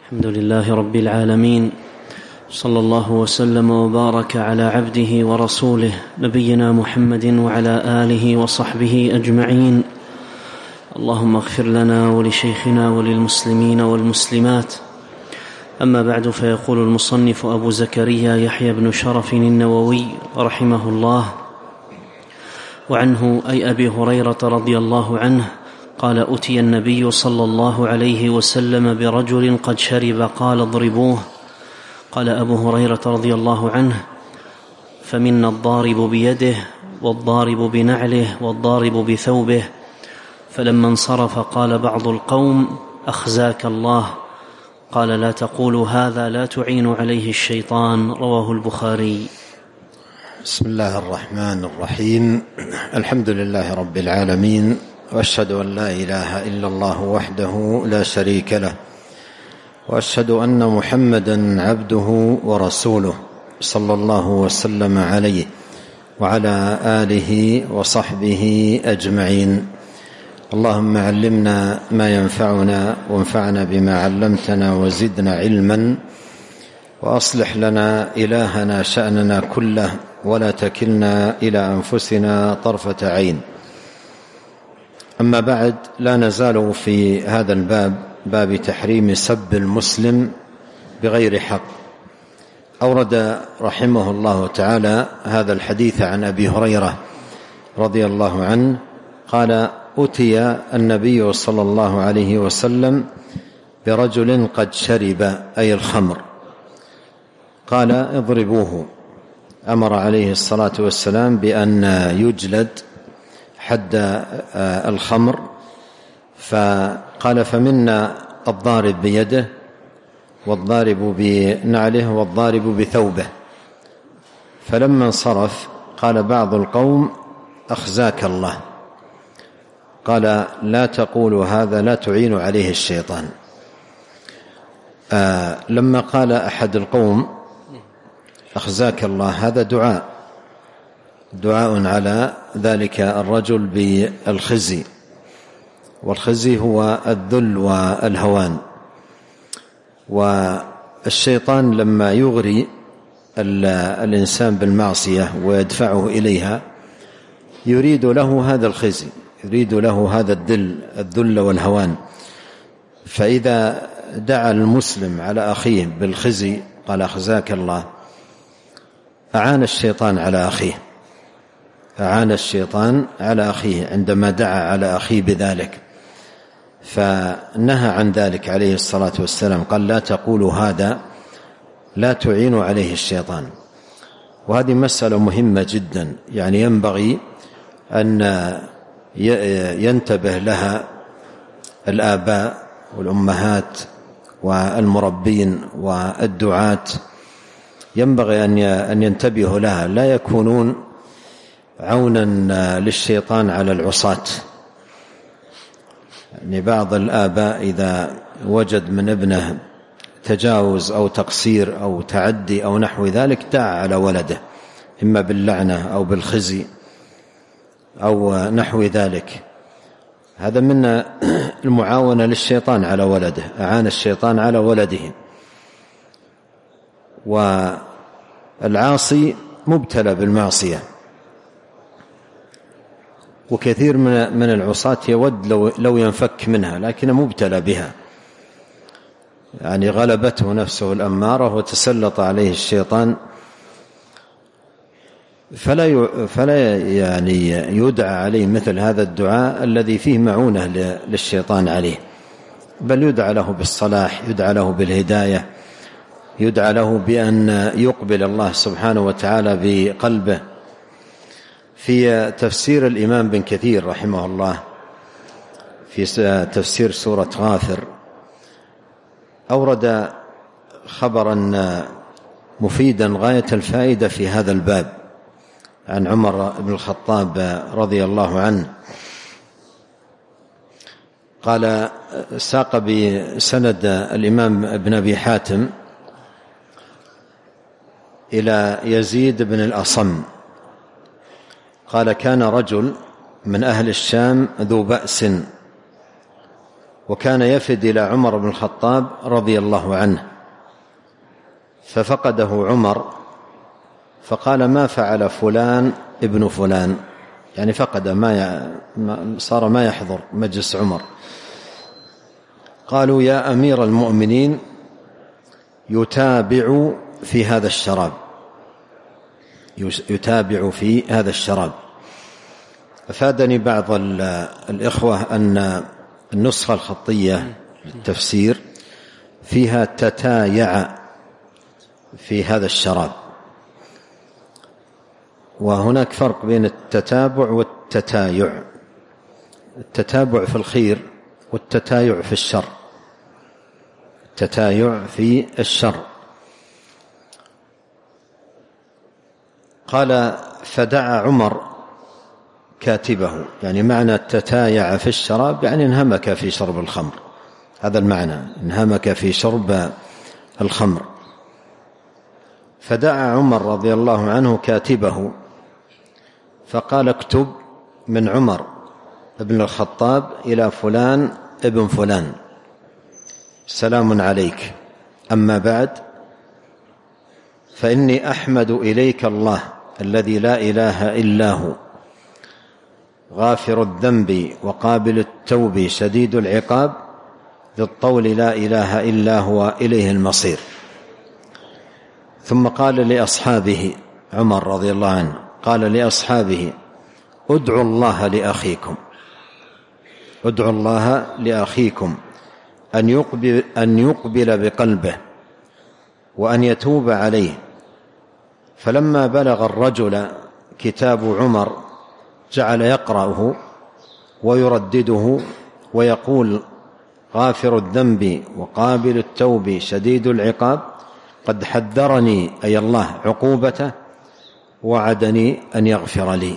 الحمد لله رب العالمين، صلى الله وسلم وبارك على عبده ورسوله نبينا محمد وعلى آله وصحبه أجمعين. اللهم اغفر لنا ولشيخنا وللمسلمين والمسلمات. أما بعد، فيقول المصنف أبو زكريا يحيى بن شرف النووي رحمه الله: وعنه أي أبي هريرة رضي الله عنه قال: أتي النبي صلى الله عليه وسلم برجل قد شرب قال: اضربوه. قال أبو هريرة رضي الله عنه: فمنا الضارب بيده والضارب بنعله والضارب بثوبه. فلما انصرف قال بعض القوم: أخزاك الله. قال: لا تقولوا هذا، لا تعين عليه الشيطان. رواه البخاري. بسم الله الرحمن الرحيم. الحمد لله رب العالمين، وأشهد أن لا إله إلا الله وحده لا شريك له، وأشهد أن محمدا عبده ورسوله صلى الله وسلم عليه وعلى آله وصحبه أجمعين. اللهم علمنا ما ينفعنا وانفعنا بما علمتنا وزدنا علما، وأصلح لنا إلهنا شأننا كله، ولا تكلنا إلى أنفسنا طرفة عين. أما بعد، لا نزال في هذا الباب، باب تحريم سب المسلم بغير حق. أورد رحمه الله تعالى هذا الحديث عن أبي هريرة رضي الله عنه قال: أتي النبي صلى الله عليه وسلم برجل قد شرب، أي الخمر، قال: اضربوه. أمر عليه الصلاة والسلام بأن يجلد حد الخمر. فقال: فمنا الضارب بيده والضارب بنعله والضارب بثوبه. فلما انصرف قال بعض القوم: أخزاك الله. قال: لا تقولوا هذا، لا تعين عليه الشيطان. لما قال أحد القوم: أخزاك الله، هذا دعاء على ذلك الرجل بالخزي، والخزي هو الذل والهوان. والشيطان لما يغري الإنسان بالمعصية ويدفعه إليها يريد له هذا الخزي، يريد له هذا الذل والهوان. فإذا دعا المسلم على أخيه بالخزي قال: أخزاك الله، أعان الشيطان على أخيه عندما دعا على أخيه بذلك. فنهى عن ذلك عليه الصلاة والسلام، قال: لا تقولوا هذا، لا تعينوا عليه الشيطان. وهذه مسألة مهمة جدا، يعني ينبغي أن ينتبه لها الآباء والأمهات والمربين والدعاة، ينبغي أن ينتبهوا لها، لا يكونون عونا للشيطان على العصاة. يعني بعض الآباء إذا وجد من ابنه تجاوز أو تقصير أو تعدي أو نحو ذلك دعا على ولده، إما باللعنة أو بالخزي أو نحو ذلك. هذا من المعاونة للشيطان على ولده، أعان الشيطان على ولده. والعاصي مبتلى بالمعصية، وكثير من العصاة يود لو ينفك منها، لكن مبتلى بها، يعني غلبته نفسه الأمارة وتسلط عليه الشيطان. فلا يعني يدعى عليه مثل هذا الدعاء الذي فيه معونة للشيطان عليه، بل يدعى له بالصلاح، يدعى له بالهداية، يدعى له بأن يقبل الله سبحانه وتعالى بقلبه. في تفسير الإمام بن كثير رحمه الله في تفسير سورة غافر أورد خبرا مفيدا غاية الفائدة في هذا الباب عن عمر بن الخطاب رضي الله عنه قال: ساق بسند الإمام ابن أبي حاتم إلى يزيد بن الأصم قال: كان رجل من أهل الشام ذو بأس وكان يفد إلى عمر بن الخطاب رضي الله عنه، ففقده عمر فقال: ما فعل فلان ابن فلان؟ يعني فقد، صار ما يحضر مجلس عمر. قالوا: يا أمير المؤمنين، يتابع في هذا الشراب، يتابع في هذا الشراب. أفادني بعض الإخوة أن النسخة الخطية للتفسير فيها تتايع في هذا الشراب، وهناك فرق بين التتابع والتتايع. التتابع في الخير والتتايع في الشر. التتايع في الشر. قال: فدعا عمر كاتبه، يعني معنى التتايع في الشراب يعني انهمك في شرب الخمر، هذا المعنى، انهمك في شرب الخمر. فدعا عمر رضي الله عنه كاتبه فقال: اكتب من عمر ابن الخطاب إلى فلان ابن فلان، سلام عليك، أما بعد، فإني أحمد إليك الله الذي لا إله إلا هو، غافر الذنب وقابل التوب شديد العقاب، ذي الطول لا إله إلا هو، إليه المصير. ثم قال لأصحابه، عمر رضي الله عنه قال لأصحابه: ادعوا الله لأخيكم، ادعوا الله لأخيكم أن يقبل بقلبه وأن يتوب عليه. فلما بلغ الرجل كتاب عمر جعل يقرأه ويردده ويقول: غافر الذنب وقابل التوب شديد العقاب، قد حذرني أي الله عقوبته، وعدني أن يغفر لي.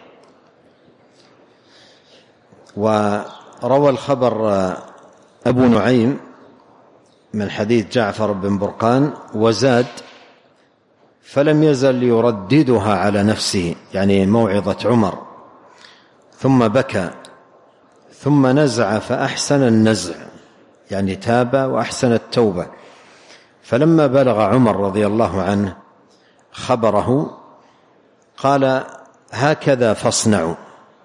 وروى الخبر أبو نعيم من حديث جعفر بن برقان وزاد: فلم يزل يرددها على نفسه، يعني موعظة عمر، ثم بكى، ثم نزع فأحسن النزع، يعني تاب وأحسن التوبة. فلما بلغ عمر رضي الله عنه خبره قال: هكذا فاصنعوا،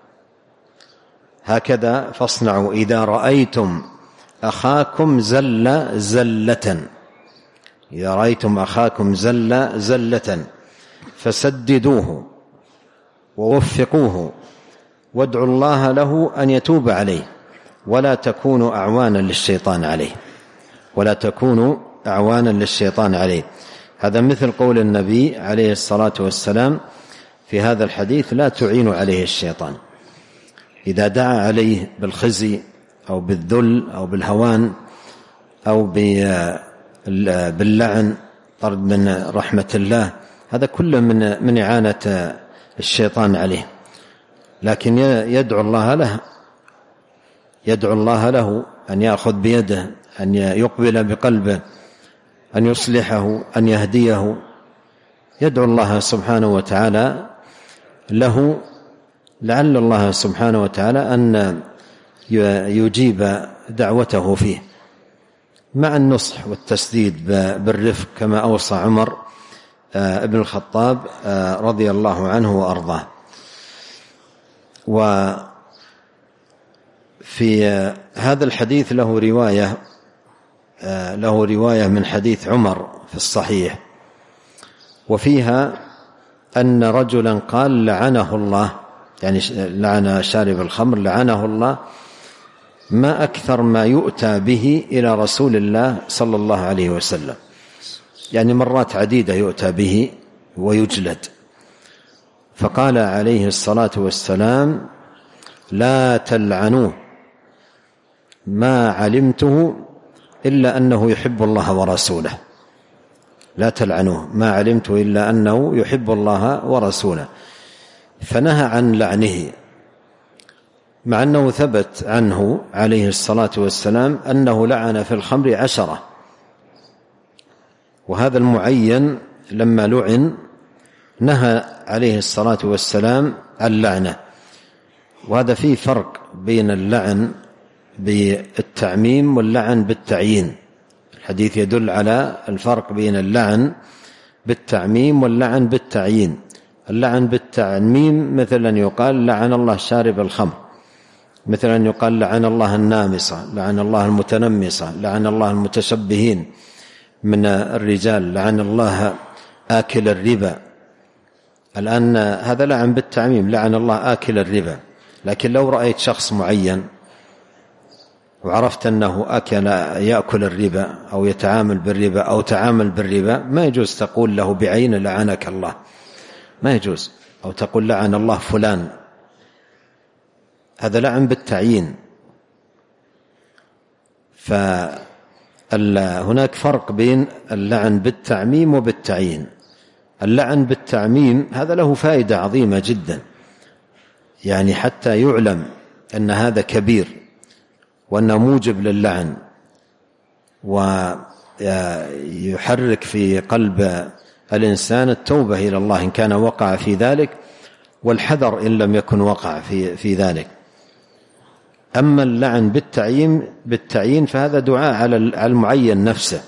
هكذا فاصنعوا إذا رأيتم أخاكم زل زلة، إذا رأيتم أخاكم زل زلة فسددوه ووفقوه وادعوا الله له أن يتوب عليه، ولا تكونوا أعوانا للشيطان عليه، ولا تكونوا أعوانا للشيطان عليه. هذا مثل قول النبي عليه الصلاة والسلام في هذا الحديث: لا تعينوا عليه الشيطان. إذا دعا عليه بالخزي أو بالذل أو بالهوان أو باللعن، طرد من رحمة الله، هذا كله من إعانة الشيطان عليه. لكن يدعو الله له أن يأخذ بيده، أن يقبل بقلبه، أن يصلحه، أن يهديه، يدعو الله سبحانه وتعالى له، لعل الله سبحانه وتعالى أن يجيب دعوته فيه، مع النصح والتسديد بالرفق، كما أوصى عمر ابن الخطاب رضي الله عنه وأرضاه. وفي هذا الحديث له رواية من حديث عمر في الصحيح، وفيها أن رجلا قال: لعنه الله، يعني لعن شارب الخمر، لعنه الله، ما أكثر ما يؤتى به إلى رسول الله صلى الله عليه وسلم، يعني مرات عديدة يؤتى به ويجلد. فقال عليه الصلاة والسلام: لا تلعنوه، ما علمته إلا أنه يحب الله ورسوله، لا تلعنوه، ما علمته إلا أنه يحب الله ورسوله. فنهى عن لعنه، مع أنه ثبت عنه عليه الصلاة والسلام أنه لعن في الخمر 10، وهذا المعين لما لعن نهى عليه الصلاة والسلام عن لعنه. وهذا فيه فرق بين اللعن بالتعميم واللعن بالتعيين. الحديث يدل على الفرق بين اللعن بالتعميم واللعن بالتعيين. اللعن بالتعميم مثلا يقال لعن الله شارب الخمر، مثلا يقال لعن الله النامصة، لعن الله المتنمصة، لعن الله المتشبهين من الرجال، لعن الله آكل الربا. الآن هذا لعن بالتعميم، لعن الله آكل الربا. لكن لو رأيت شخص معين وعرفت أنه يأكل الربا أو يتعامل بالربا أو تعامل بالربا، ما يجوز تقول له بعين لعنك الله، ما يجوز، أو تقول لعن الله فلان. هذا لعن بالتعيين. فهناك فرق بين اللعن بالتعميم وبالتعيين. اللعن بالتعميم هذا له فائدة عظيمة جدا، يعني حتى يعلم أن هذا كبير وأنه موجب للعن، ويحرك في قلب الإنسان التوبة إلى الله إن كان وقع في ذلك، والحذر إن لم يكن وقع في ذلك. أما اللعن بالتعيين فهذا دعاء على المعين نفسه،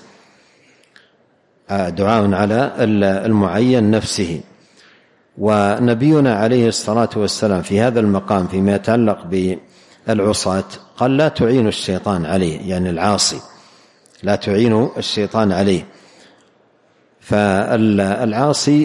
دعاء على المعين نفسه. ونبينا عليه الصلاة والسلام في هذا المقام فيما يتعلق بالعصاة قال لا تعين الشيطان عليه، يعني العاصي لا تعين الشيطان عليه. فالعاصي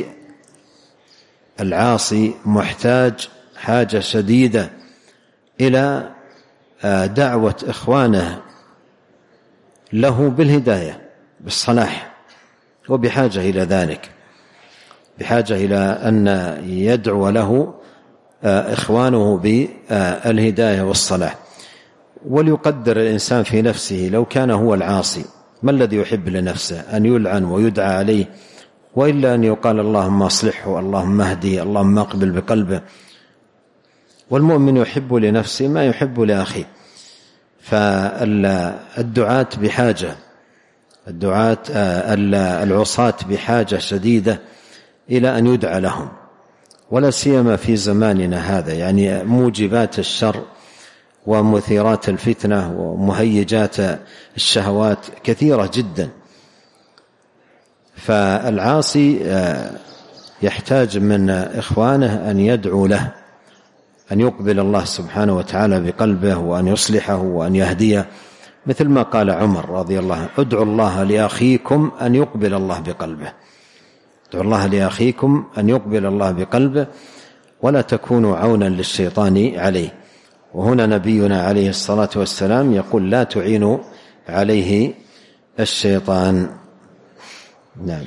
محتاج حاجة شديدة إلى دعوة إخوانه له بالهداية بالصلاح، وبحاجة إلى ذلك، بحاجة إلى أن يدعو له إخوانه بالهداية والصلاح. وليقدر الإنسان في نفسه لو كان هو العاصي ما الذي يحب لنفسه؟ أن يلعن ويدعى عليه، وإلا أن يقال اللهم أصلحه، اللهم اهدي، اللهم اقبل بقلبه. والمؤمن يحب لنفسه ما يحب لأخيه. فالدعاة بحاجة، العصاة بحاجة شديدة إلى أن يدعى لهم، ولا سيما في زماننا هذا، يعني موجبات الشر ومثيرات الفتنة ومهيجات الشهوات كثيرة جدا. فالعاصي يحتاج من إخوانه أن يدعو له أن يقبل الله سبحانه وتعالى بقلبه، وأن يصلحه وأن يهديه، مثل ما قال عمر رضي الله عنه: ادعوا الله لأخيكم أن يقبل الله بقلبه. ادعوا الله لأخيكم أن يقبل الله بقلبه ولا تكونوا عونا للشيطان عليه. وهنا نبينا عليه الصلاة والسلام يقول لا تعينوا عليه الشيطان. نعم.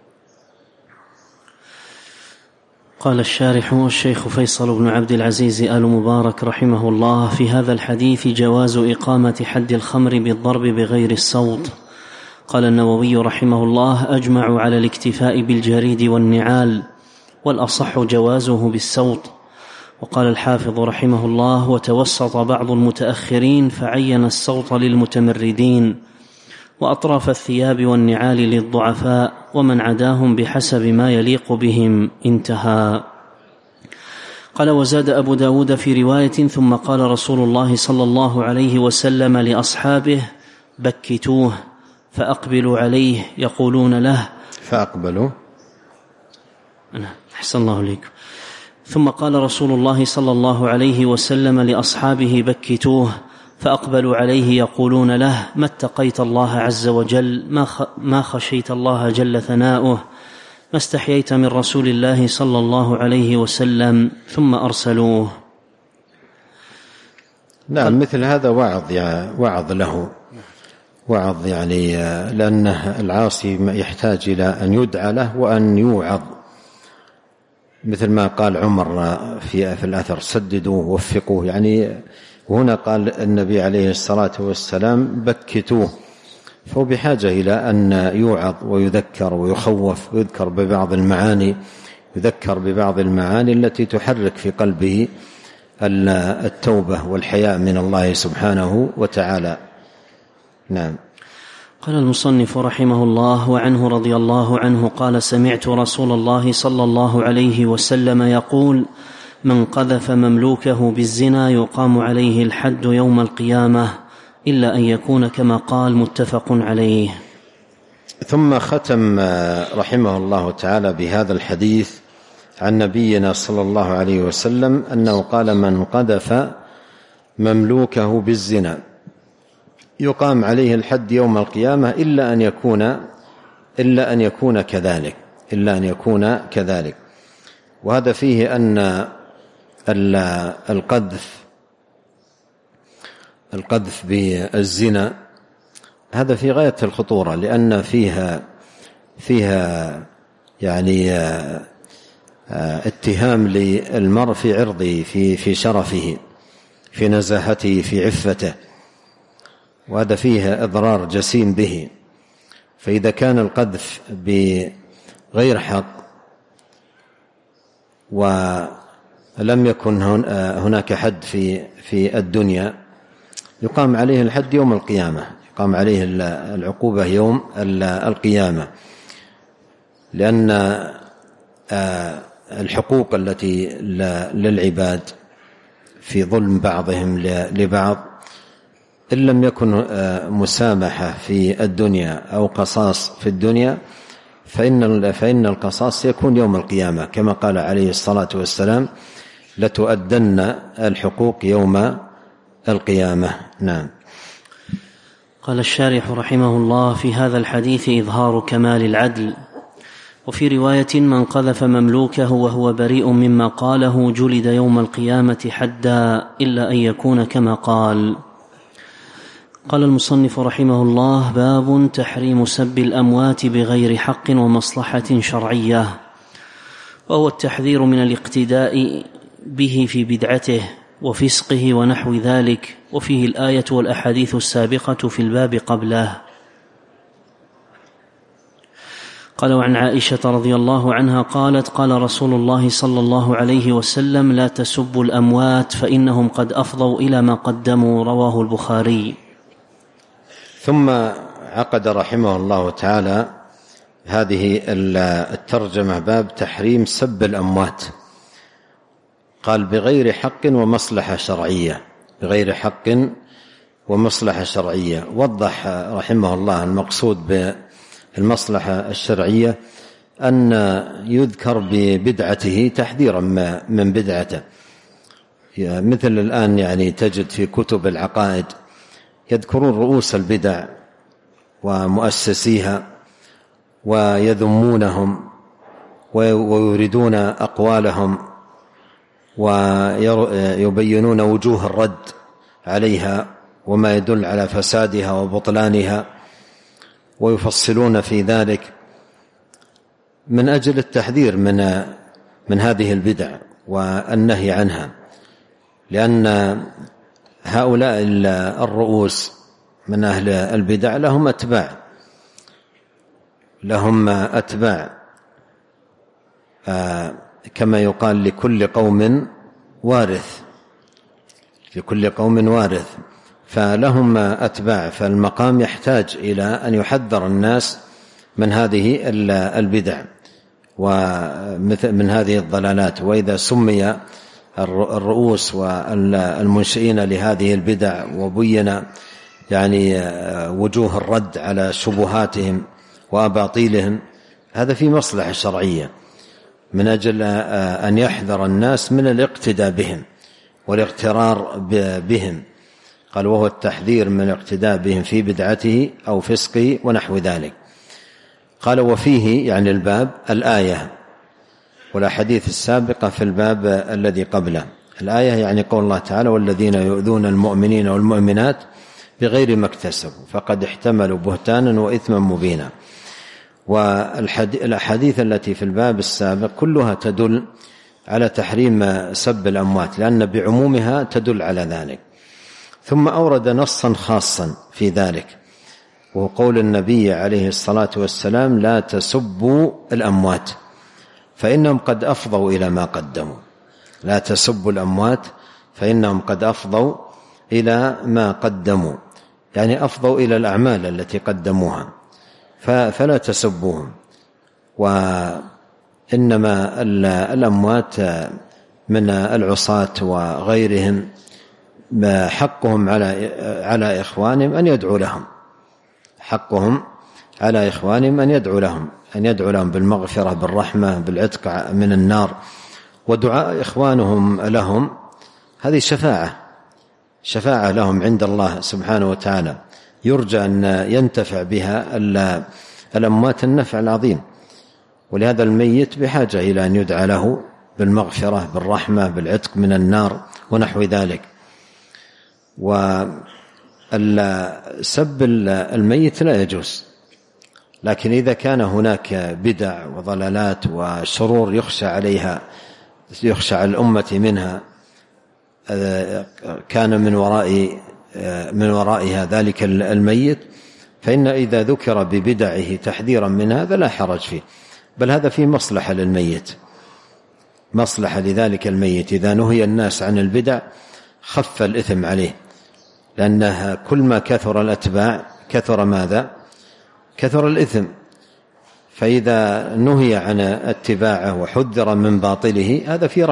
قال الشارح الشيخ فيصل بن عبد العزيز آل مبارك رحمه الله: في هذا الحديث جواز إقامة حد الخمر بالضرب بغير الصوت. قال النووي رحمه الله: أجمعوا على الاكتفاء بالجريد والنعال، والأصح جوازه بالصوت. وقال الحافظ رحمه الله: وتوسط بعض المتأخرين فعين الصوت للمتمردين، وأطراف الثياب والنعال للضعفاء، ومن عداهم بحسب ما يليق بهم. انتهى. قال: وزاد أبو داود في رواية: ثم قال رسول الله صلى الله عليه وسلم لأصحابه: بكتوه فأقبلوا عليه يقولون له. فأقبلوا. أحسن الله عليكم. ثم قال رسول الله صلى الله عليه وسلم لأصحابه: بكتوه فأقبلوا عليه يقولون له: ما اتقيت الله عز وجل، ما خشيت الله جل ثناؤه، ما استحييت من رسول الله صلى الله عليه وسلم. ثم أرسلوه. نعم، مثل هذا وعظ له، وعظ يعني، لأن العاصي يحتاج إلى أن يدعى له وأن يوعظ، مثل ما قال عمر في الأثر: سددوه وفقوه. يعني وهنا قال النبي عليه الصلاة والسلام: بكتوه. فهو بحاجة إلى أن يوعظ ويذكر ويخوف، ويذكر ببعض المعاني التي تحرك في قلبه التوبة والحياء من الله سبحانه وتعالى. نعم. قال المصنف رحمه الله: وعنه رضي الله عنه قال: سمعت رسول الله صلى الله عليه وسلم يقول: من قذف مملوكه بالزنا يقام عليه الحد يوم القيامة، إلا أن يكون كما قال. متفق عليه. ثم ختم رحمه الله تعالى بهذا الحديث عن نبينا صلى الله عليه وسلم أنه قال: من قذف مملوكه بالزنا يقام عليه الحد يوم القيامة إلا أن يكون كذلك. وهذا فيه أن القذف بالزنا هذا في غاية الخطورة، لأن فيها يعني اتهام للمرء في عرضه، في شرفه، في نزاهته، في عفته، وهذا فيه إضرار جسيم به. فإذا كان القذف بغير حق ولم يكن هناك حد في الدنيا يقام عليه الحد يوم القيامة، يقام عليه العقوبة يوم القيامة، لأن الحقوق التي للعباد في ظلم بعضهم لبعض إن لم يكن مسامحة في الدنيا أو قصاص في الدنيا فإن القصاص يكون يوم القيامة، كما قال عليه الصلاة والسلام: لتؤدن الحقوق يوم القيامة. نعم. قال الشارح رحمه الله: في هذا الحديث إظهار كمال العدل. وفي رواية: من قذف مملوكه وهو بريء مما قاله جلد يوم القيامة حدا إلا أن يكون كما قال. قال المصنف رحمه الله: باب تحريم سب الأموات بغير حق ومصلحة شرعية، وهو التحذير من الاقتداء به في بدعته وفسقه ونحو ذلك، وفيه الآية والأحاديث السابقة في الباب قبله. قال: وعن عائشة رضي الله عنها قالت: قال رسول الله صلى الله عليه وسلم: لا تسبوا الأموات فإنهم قد أفضوا إلى ما قدموا. رواه البخاري. ثم عقد رحمه الله تعالى هذه الترجمة باب تحريم سب الأموات. قال: بغير حق ومصلحة شرعية، بغير حق ومصلحة شرعية. وضح رحمه الله المقصود بالمصلحة الشرعية أن يذكر ببدعته تحذيرا من بدعته، مثل الآن يعني تجد في كتب العقائد يذكرون رؤوس البدع ومؤسسيها ويذمونهم ويريدون أقوالهم ويبينون وجوه الرد عليها وما يدل على فسادها وبطلانها، ويفصلون في ذلك من أجل التحذير من هذه البدع والنهي عنها، لأن هؤلاء الرؤوس من أهل البدع لهم أتباع كما يقال: لكل قوم وارث، فلهم أتباع، فالمقام يحتاج إلى أن يحذر الناس من هذه البدع ومن هذه الضلالات. وإذا سمي الرؤوس والمنشئين لهذه البدع وبين يعني وجوه الرد على شبهاتهم وأباطيلهم، هذا في مصلحة شرعية من أجل أن يحذر الناس من الاقتداء بهم والاغترار بهم. قال: وهو التحذير من الاقتداء بهم في بدعته أو فسقه ونحو ذلك. قال: وفيه يعني الباب الآية والأحاديث السابقة في الباب الذي قبله. الآية يعني قول الله تعالى: والذين يؤذون المؤمنين والمؤمنات بغير ما اكتسبوا فقد احتملوا بهتانا وإثما مبينا. والأحاديث التي في الباب السابق كلها تدل على تحريم سب الأموات، لأن بعمومها تدل على ذلك. ثم أورد نصا خاصا في ذلك، وهو قول النبي عليه الصلاة والسلام: لا تسبوا الأموات فإنهم قد أفضوا إلى ما قدموا. لا تسبوا الأموات فإنهم قد أفضوا إلى ما قدموا، يعني أفضوا إلى الأعمال التي قدموها، فلا تسبوهم. وإنما الأموات من العصاة وغيرهم حقهم على إخوانهم أن يدعوا لهم، حقهم على إخوانهم أن يدعوا لهم بالمغفرة بالرحمة بالعتق من النار. ودعاء إخوانهم لهم هذه شفاعة لهم عند الله سبحانه وتعالى، يرجى أن ينتفع بها الأموات النفع العظيم. ولهذا الميت بحاجة إلى أن يدعى له بالمغفرة بالرحمة بالعتق من النار ونحو ذلك. وسب الميت لا يجوز، لكن إذا كان هناك بدع وضلالات وشرور يخشى على الأمة منها، كان من ورائها ذلك الميت، فإن إذا ذكر ببدعه تحذيرا من هذا لا حرج فيه، بل هذا فيه مصلحة للميت، مصلحة لذلك الميت. إذا نهي الناس عن البدع خف الإثم عليه، لأنها كل ما كثر الأتباع كثر ماذا؟ كثر الإثم. فإذا نهي عن اتباعه وحذر من باطله هذا في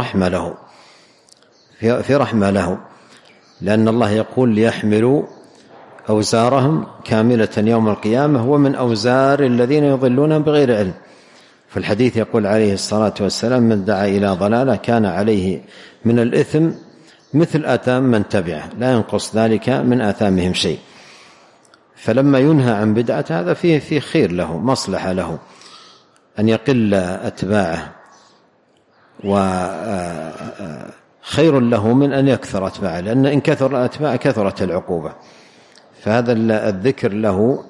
رحمة له، لأن الله يقول ليحملوا أوزارهم كاملة يوم القيامة ومن أوزار الذين يضلون بغير علم. في الحديث يقول عليه الصلاة والسلام: من دعا إلى ضلالة كان عليه من الإثم مثل آثام من تبعه لا ينقص ذلك من آثامهم شيء. فلما ينهى عن بدعة هذا فيه خير له، مصلحة له أن يقل أتباعه، وخير له من أن يكثر أتباعه، لأن إن كثر الأتباع كثرت العقوبة. فهذا الذكر له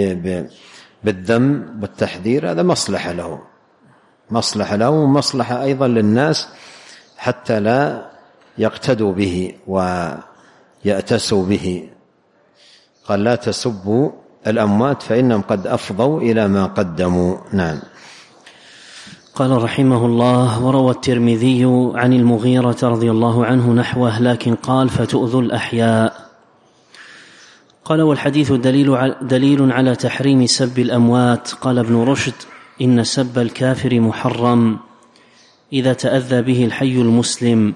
بالذم والتحذير هذا مصلحة له ومصلحة أيضا للناس، حتى لا يقتدوا به ويأتسوا به. قال: لا تسبوا الأموات فإنهم قد أفضوا إلى ما قدموا. نعم. قال رحمه الله: وروى الترمذي عن المغيرة رضي الله عنه نحوه، لكن قال: فتؤذوا الأحياء. قال: والحديث دليل على تحريم سب الأموات. قال ابن رشد: إن سب الكافر محرم إذا تأذى به الحي المسلم،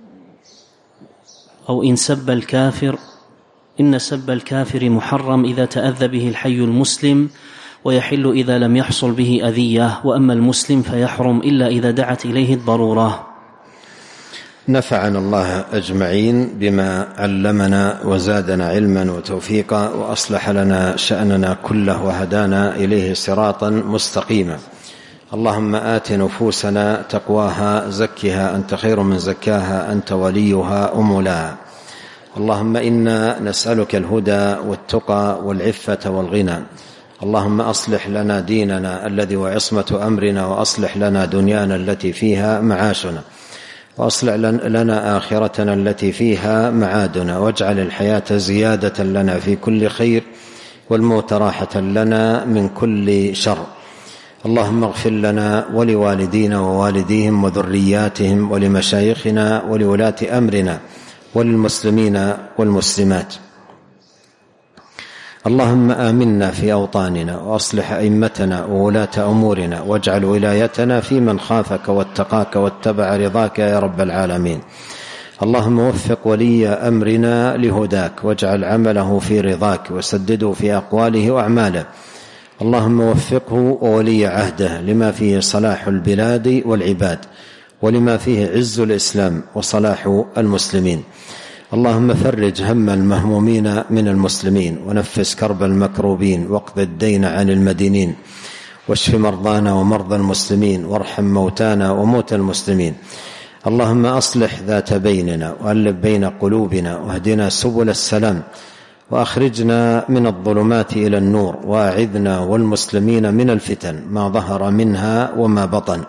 أو إن سب الكافر محرم إذا تأذى به الحي المسلم، ويحل إذا لم يحصل به أذية، وأما المسلم فيحرم إلا إذا دعت إليه الضرورة. نفعنا الله أجمعين بما علمنا وزادنا علما وتوفيقا، وأصلح لنا شأننا كله وهدانا إليه صراطا مستقيما. اللهم آت نفوسنا تقواها، زكها أنت خير من زكاها، أنت وليها ومولاها. اللهم إنا نسألك الهدى والتقى والعفة والغنى. اللهم أصلح لنا ديننا الذي هو عصمة أمرنا، وأصلح لنا دنيانا التي فيها معاشنا، وأصلح لنا آخرتنا التي فيها معادنا، واجعل الحياة زيادة لنا في كل خير، والموت راحة لنا من كل شر. اللهم اغفر لنا ولوالدينا ووالديهم وذرياتهم ولمشايخنا ولولاة أمرنا وللمسلمين والمسلمات. اللهم آمنا في أوطاننا، وأصلح أئمتنا وولاة أمورنا، واجعل ولايتنا في من خافك واتقاك واتبع رضاك يا رب العالمين. اللهم وفق ولي أمرنا لهداك، واجعل عمله في رضاك، وسدده في أقواله وأعماله. اللهم وفقه وولي عهده لما فيه صلاح البلاد والعباد، ولما فيه عز الإسلام وصلاح المسلمين. اللهم فرج هم المهمومين من المسلمين، ونفس كرب المكروبين، واقض الدين عن المدينين، واشف مرضانا ومرضى المسلمين، وارحم موتانا وموتى المسلمين. اللهم أصلح ذات بيننا، وألف بين قلوبنا، واهدنا سبل السلام، وأخرجنا من الظلمات إلى النور، وأعذنا والمسلمين من الفتن ما ظهر منها وما بطن.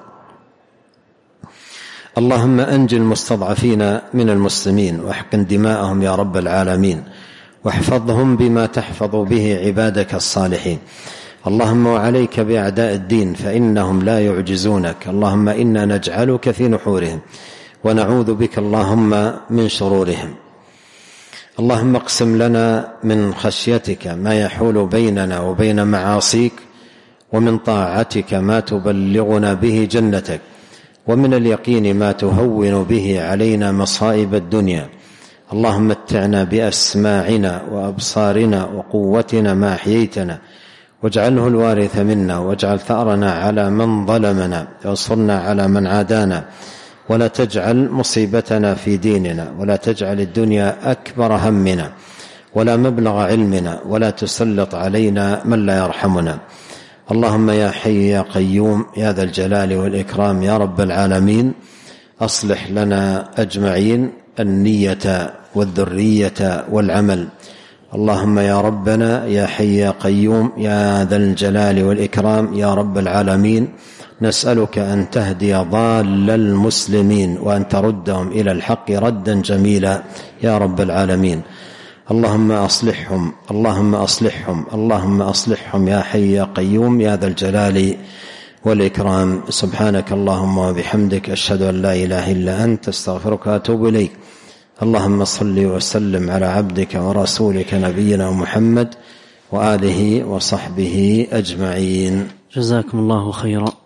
اللهم أنج المستضعفين من المسلمين، واحقن دماءهم يا رب العالمين، واحفظهم بما تحفظ به عبادك الصالحين. اللهم وعليك بأعداء الدين فإنهم لا يعجزونك. اللهم إنا نجعلك في نحورهم، ونعوذ بك اللهم من شرورهم. اللهم اقسم لنا من خشيتك ما يحول بيننا وبين معاصيك، ومن طاعتك ما تبلغنا به جنتك، ومن اليقين ما تهون به علينا مصائب الدنيا. اللهم متعنا بأسماعنا وأبصارنا وقوتنا ما أحييتنا، واجعله الوارث منا، واجعل ثأرنا على من ظلمنا، وانصرنا على من عادانا، ولا تجعل مصيبتنا في ديننا، ولا تجعل الدنيا أكبر همنا ولا مبلغ علمنا، ولا تسلط علينا من لا يرحمنا. اللهم يا حي يا قيوم يا ذا الجلال والإكرام يا رب العالمين، أصلح لنا أجمعين النية والذرية والعمل. اللهم يا ربنا يا حي يا قيوم يا ذا الجلال والإكرام يا رب العالمين، نسألك أن تهدي ضال المسلمين وأن تردهم إلى الحق ردا جميلا يا رب العالمين. اللهم أصلحهم اللهم أصلحهم اللهم أصلحهم يا حي يا قيوم يا ذا الجلال والإكرام. سبحانك اللهم وبحمدك، أشهد أن لا إله إلا أنت، استغفرك وأتوب إليك. اللهم صل وسلم على عبدك ورسولك نبينا محمد وآله وصحبه أجمعين. جزاكم الله خيرا.